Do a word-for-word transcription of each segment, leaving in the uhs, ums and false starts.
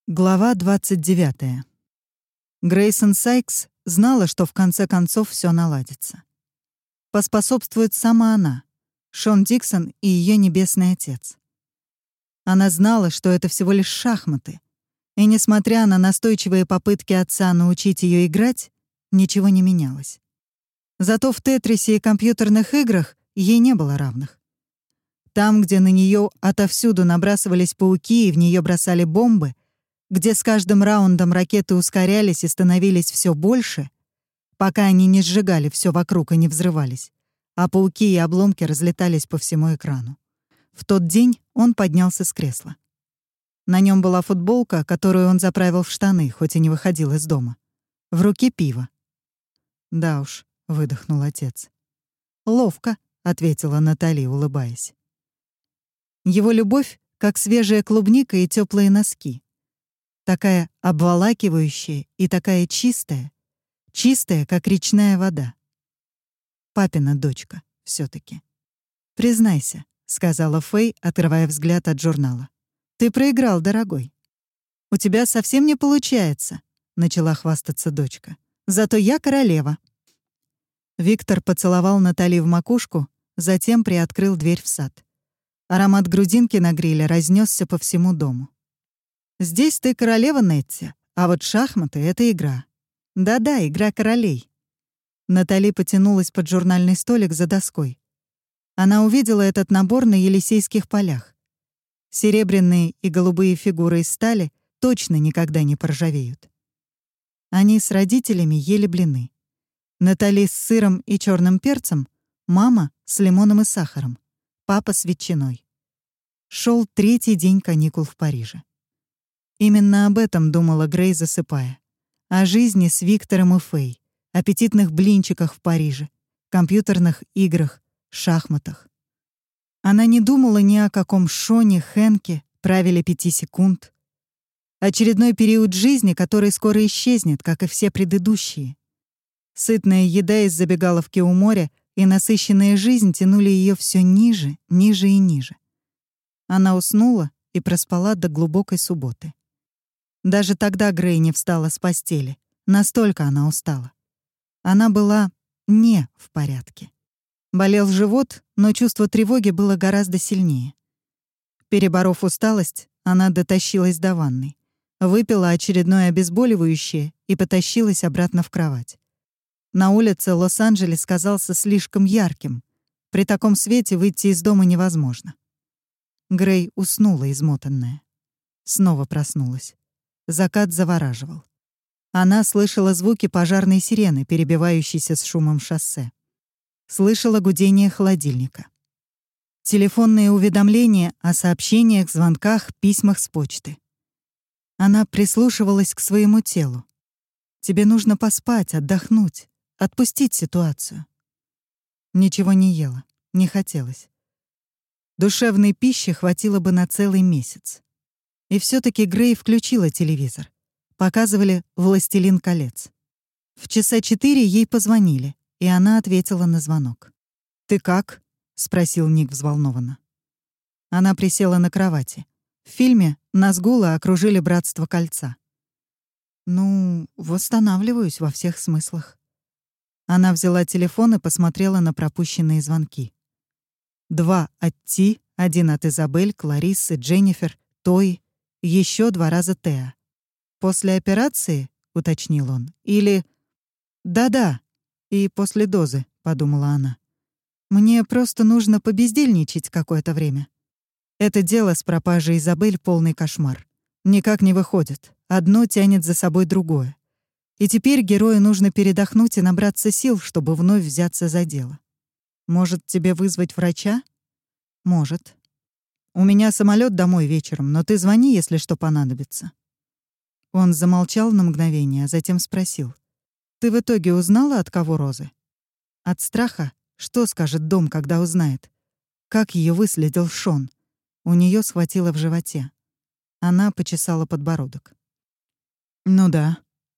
Глава двадцать девятая. Грейсон Сайкс знала, что в конце концов все наладится. Поспособствует сама она, Шон Диксон и ее небесный отец. Она знала, что это всего лишь шахматы, и, несмотря на настойчивые попытки отца научить ее играть, ничего не менялось. Зато в тетрисе и компьютерных играх ей не было равных. Там, где на нее отовсюду набрасывались пауки и в нее бросали бомбы, где с каждым раундом ракеты ускорялись и становились все больше, пока они не сжигали все вокруг и не взрывались, а пауки и обломки разлетались по всему экрану. В тот день он поднялся с кресла. На нем была футболка, которую он заправил в штаны, хоть и не выходил из дома. В руке пиво. «Да уж», — выдохнул отец. «Ловко», — ответила Натали, улыбаясь. Его любовь, как свежая клубника и теплые носки. Такая обволакивающая и такая чистая, чистая, как речная вода. Папина дочка все таки. «Признайся», — сказала Фэй, отрывая взгляд от журнала. «Ты проиграл, дорогой». «У тебя совсем не получается», — начала хвастаться дочка. «Зато я королева». Виктор поцеловал Натали в макушку, затем приоткрыл дверь в сад. Аромат грудинки на гриле разнесся по всему дому. «Здесь ты королева, Нетти, а вот шахматы — это игра. Да-да, игра королей». Натали потянулась под журнальный столик за доской. Она увидела этот набор на Елисейских полях. Серебряные и голубые фигуры из стали точно никогда не поржавеют. Они с родителями ели блины. Натали с сыром и черным перцем, мама с лимоном и сахаром, папа с ветчиной. Шел третий день каникул в Париже. Именно об этом думала Грей, засыпая. О жизни с Виктором и Фэй, аппетитных блинчиках в Париже, компьютерных играх, шахматах. Она не думала ни о каком Шоне, Хэнке, правиле пяти секунд. Очередной период жизни, который скоро исчезнет, как и все предыдущие. Сытная еда из забегаловки у моря и насыщенная жизнь тянули ее все ниже, ниже и ниже. Она уснула и проспала до глубокой субботы. Даже тогда Грей не встала с постели. Настолько она устала. Она была не в порядке. Болел живот, но чувство тревоги было гораздо сильнее. Переборов усталость, она дотащилась до ванной, выпила очередное обезболивающее и потащилась обратно в кровать. На улице Лос-Анджелес казался слишком ярким. При таком свете выйти из дома невозможно. Грей уснула, измотанная. Снова проснулась. Закат завораживал. Она слышала звуки пожарной сирены, перебивающейся с шумом шоссе. Слышала гудение холодильника. Телефонные уведомления о сообщениях, звонках, письмах с почты. Она прислушивалась к своему телу. Тебе нужно поспать, отдохнуть, отпустить ситуацию. Ничего не ела, не хотелось. Душевной пищи хватило бы на целый месяц. И все таки Грей включила телевизор. Показывали «Властелин колец». В часа четыре ей позвонили, и она ответила на звонок. «Ты как?» — спросил Ник взволнованно. Она присела на кровати. В фильме Назгула окружили братство кольца. «Ну, восстанавливаюсь во всех смыслах». Она взяла телефон и посмотрела на пропущенные звонки. Два от Ти, один от Изабель, Клариссы, Дженнифер, Тои, еще два раза Теа. «После операции?» — уточнил он. «Или...» «Да-да, и после дозы», — подумала она. «Мне просто нужно побездельничать какое-то время». Это дело с пропажей Изабель — полный кошмар. Никак не выходит. Одно тянет за собой другое. И теперь герою нужно передохнуть и набраться сил, чтобы вновь взяться за дело. «Может, тебе вызвать врача?» «Может. У меня самолет домой вечером, но ты звони, если что понадобится». Он замолчал на мгновение, а затем спросил. «Ты в итоге узнала, от кого розы?» От страха, что скажет дом, когда узнает? Как ее выследил Шон? У нее схватило в животе. Она почесала подбородок. «Ну да.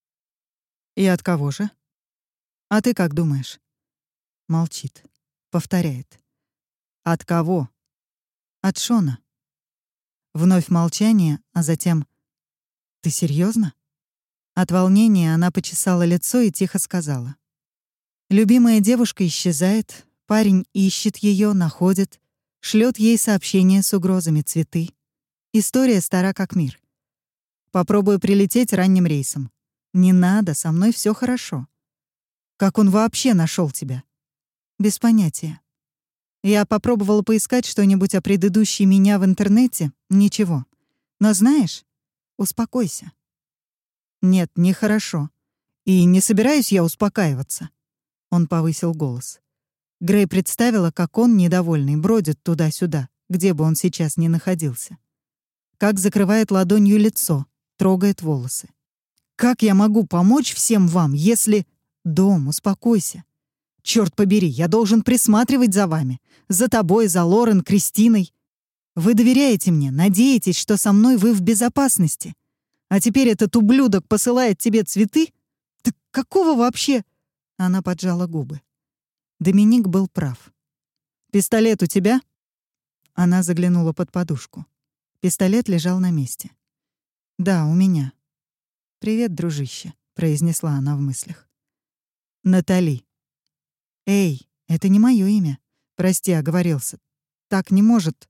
И от кого же? А ты как думаешь?» Молчит. Повторяет. «От кого?» «От Шона». Вновь молчание, а затем... Ты серьезно? От волнения она почесала лицо и тихо сказала. Любимая девушка исчезает, парень ищет ее, находит, шлет ей сообщения с угрозами, цветы. История стара как мир. Попробую прилететь ранним рейсом. Не надо, со мной все хорошо. Как он вообще нашел тебя? Без понятия. Я попробовала поискать что-нибудь о предыдущей меня в интернете. Ничего. Но знаешь, успокойся. Нет, нехорошо. И не собираюсь я успокаиваться. Он повысил голос. Грей представила, как он, недовольный, бродит туда-сюда, где бы он сейчас ни находился. Как закрывает ладонью лицо, трогает волосы. Как я могу помочь всем вам, если... Дом, успокойся. Черт побери, я должен присматривать за вами. За тобой, за Лорен, Кристиной. Вы доверяете мне, надеетесь, что со мной вы в безопасности. А теперь этот ублюдок посылает тебе цветы? Так какого вообще...» Она поджала губы. Доминик был прав. «Пистолет у тебя?» Она заглянула под подушку. Пистолет лежал на месте. «Да, у меня». «Привет, дружище», — произнесла она в мыслях. «Натали». «Эй, это не мое имя. Прости, оговорился. Так не может.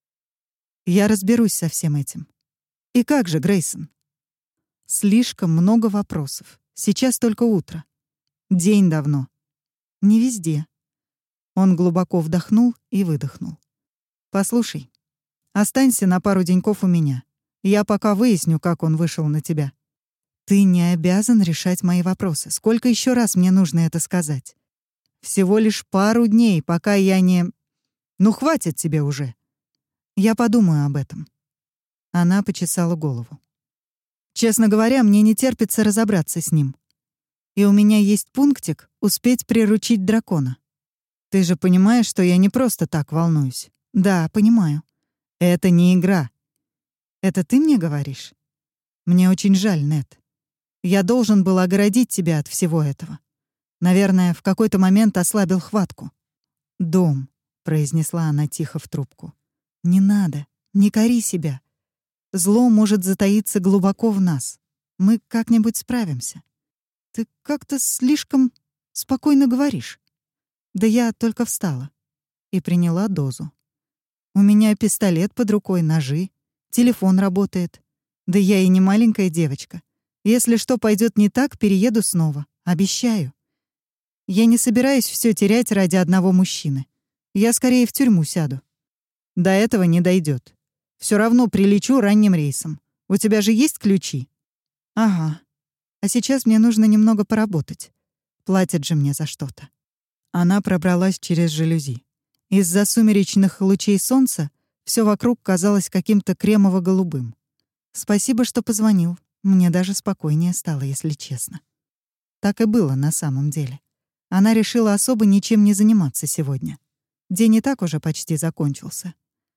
Я разберусь со всем этим. И как же, Грейсон?» «Слишком много вопросов. Сейчас только утро. День давно. Не везде». Он глубоко вдохнул и выдохнул. «Послушай, останься на пару деньков у меня. Я пока выясню, как он вышел на тебя. Ты не обязан решать мои вопросы. Сколько еще раз мне нужно это сказать? Всего лишь пару дней, пока я не... Ну, хватит тебе уже. Я подумаю об этом». Она почесала голову. «Честно говоря, мне не терпится разобраться с ним. И у меня есть пунктик успеть приручить дракона. Ты же понимаешь, что я не просто так волнуюсь?» «Да, понимаю. Это не игра». «Это ты мне говоришь?» «Мне очень жаль, Нет. Я должен был огородить тебя от всего этого. Наверное, в какой-то момент ослабил хватку». «Дом», — произнесла она тихо в трубку. «Не надо, не кори себя. Зло может затаиться глубоко в нас. Мы как-нибудь справимся. Ты как-то слишком спокойно говоришь». «Да я только встала и приняла дозу. У меня пистолет под рукой, ножи, телефон работает. Да я и не маленькая девочка. Если что пойдет не так, перееду снова. Обещаю. Я не собираюсь все терять ради одного мужчины. Я скорее в тюрьму сяду. До этого не дойдет. Все равно прилечу ранним рейсом. У тебя же есть ключи?» «Ага. А сейчас мне нужно немного поработать. Платят же мне за что-то». Она пробралась через жалюзи. Из-за сумеречных лучей солнца все вокруг казалось каким-то кремово-голубым. «Спасибо, что позвонил. Мне даже спокойнее стало, если честно». Так и было на самом деле. Она решила особо ничем не заниматься сегодня. День и так уже почти закончился.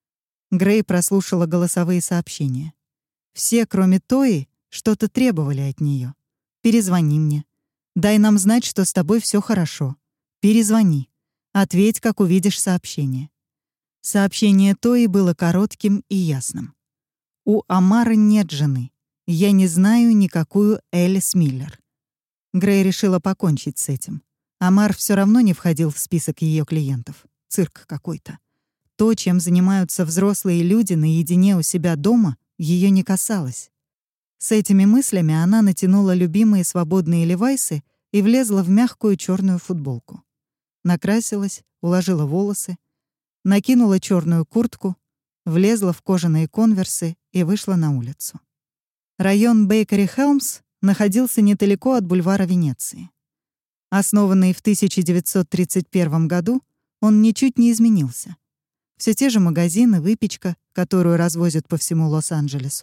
Грей прослушала голосовые сообщения. Все, кроме Тои, что-то требовали от нее. «Перезвони мне. Дай нам знать, что с тобой все хорошо. Перезвони. Ответь, как увидишь сообщение». Сообщение Тои было коротким и ясным. «У Амара нет жены. Я не знаю никакую Элис Миллер». Грей решила покончить с этим. Амар все равно не входил в список ее клиентов. Цирк какой-то. То, чем занимаются взрослые люди наедине у себя дома, ее не касалось. С этими мыслями она натянула любимые свободные левайсы и влезла в мягкую черную футболку. Накрасилась, уложила волосы, накинула черную куртку, влезла в кожаные конверсы и вышла на улицу. Район Бейкери-Хелмс находился недалеко от бульвара Венеции. Основанный в тысяча девятьсот тридцать первом году, он ничуть не изменился. Все те же магазины, выпечка, которую развозят по всему Лос-Анджелесу.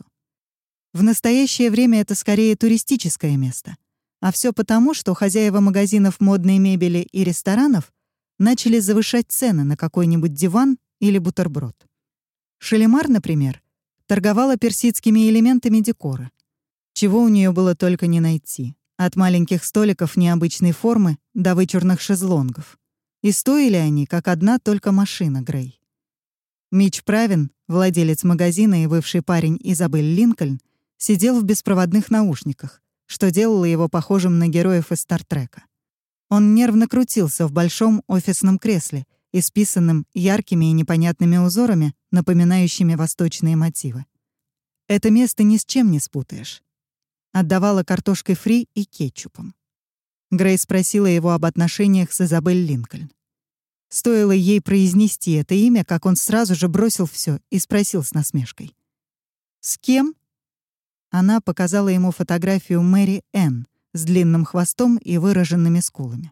В настоящее время это скорее туристическое место. А все потому, что хозяева магазинов модной мебели и ресторанов начали завышать цены на какой-нибудь диван или бутерброд. Шалимар, например, торговала персидскими элементами декора. Чего у нее было только не найти. От маленьких столиков необычной формы до вычурных шезлонгов. И стоили они, как одна только машина Грей. Митч Правин, владелец магазина и бывший парень Изабель Линкольн, сидел в беспроводных наушниках, что делало его похожим на героев из «Стартрека». Он нервно крутился в большом офисном кресле, исписанном яркими и непонятными узорами, напоминающими восточные мотивы. Это место ни с чем не спутаешь. Отдавало картошкой фри и кетчупом. Грейс спросила его об отношениях с Изабель Линкольн. Стоило ей произнести это имя, как он сразу же бросил все и спросил с насмешкой. «С кем?» Она показала ему фотографию Мэри Энн с длинным хвостом и выраженными скулами.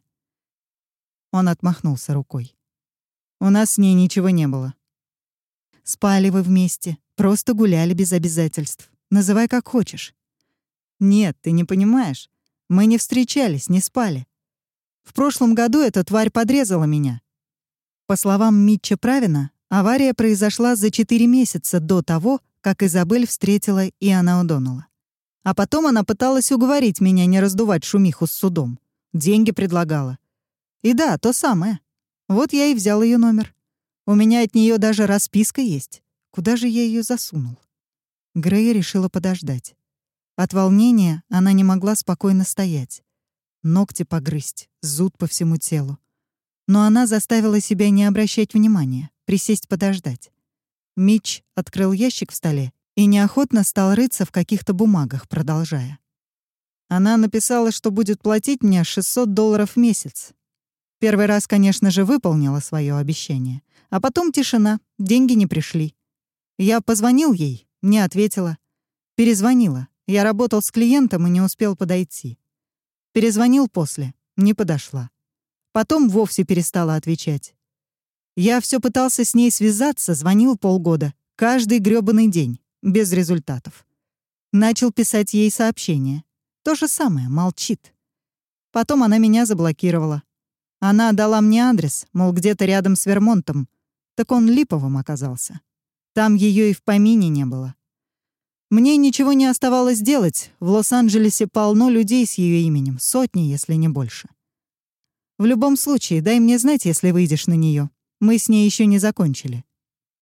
Он отмахнулся рукой. «У нас с ней ничего не было». «Спали вы вместе, просто гуляли без обязательств. Называй как хочешь». «Нет, ты не понимаешь. Мы не встречались, не спали. В прошлом году эта тварь подрезала меня». По словам Митча Правина, авария произошла за четыре месяца до того, как Изабель встретила Иана О'Доннелла. А потом она пыталась уговорить меня не раздувать шумиху с судом. Деньги предлагала. И да, то самое. Вот я и взял ее номер. У меня от нее даже расписка есть. Куда же я ее засунул? Грей решила подождать. От волнения она не могла спокойно стоять. Ногти погрызть, зуд по всему телу. Но она заставила себя не обращать внимания, присесть подождать. Митч открыл ящик в столе и неохотно стал рыться в каких-то бумагах, продолжая. Она написала, что будет платить мне шестьсот долларов в месяц. Первый раз, конечно же, выполнила свое обещание. А потом тишина, деньги не пришли. Я позвонил ей, не ответила. Перезвонила. Я работал с клиентом и не успел подойти. Перезвонил после, не подошла. Потом вовсе перестала отвечать. Я все пытался с ней связаться, звонил полгода, каждый грёбаный день, без результатов. Начал писать ей сообщения. То же самое, молчит. Потом она меня заблокировала. Она дала мне адрес, мол, где-то рядом с Вермонтом. Так он липовым оказался. Там ее и в помине не было. Мне ничего не оставалось делать. В Лос-Анджелесе полно людей с ее именем, сотни, если не больше. В любом случае, дай мне знать, если выйдешь на нее. Мы с ней еще не закончили.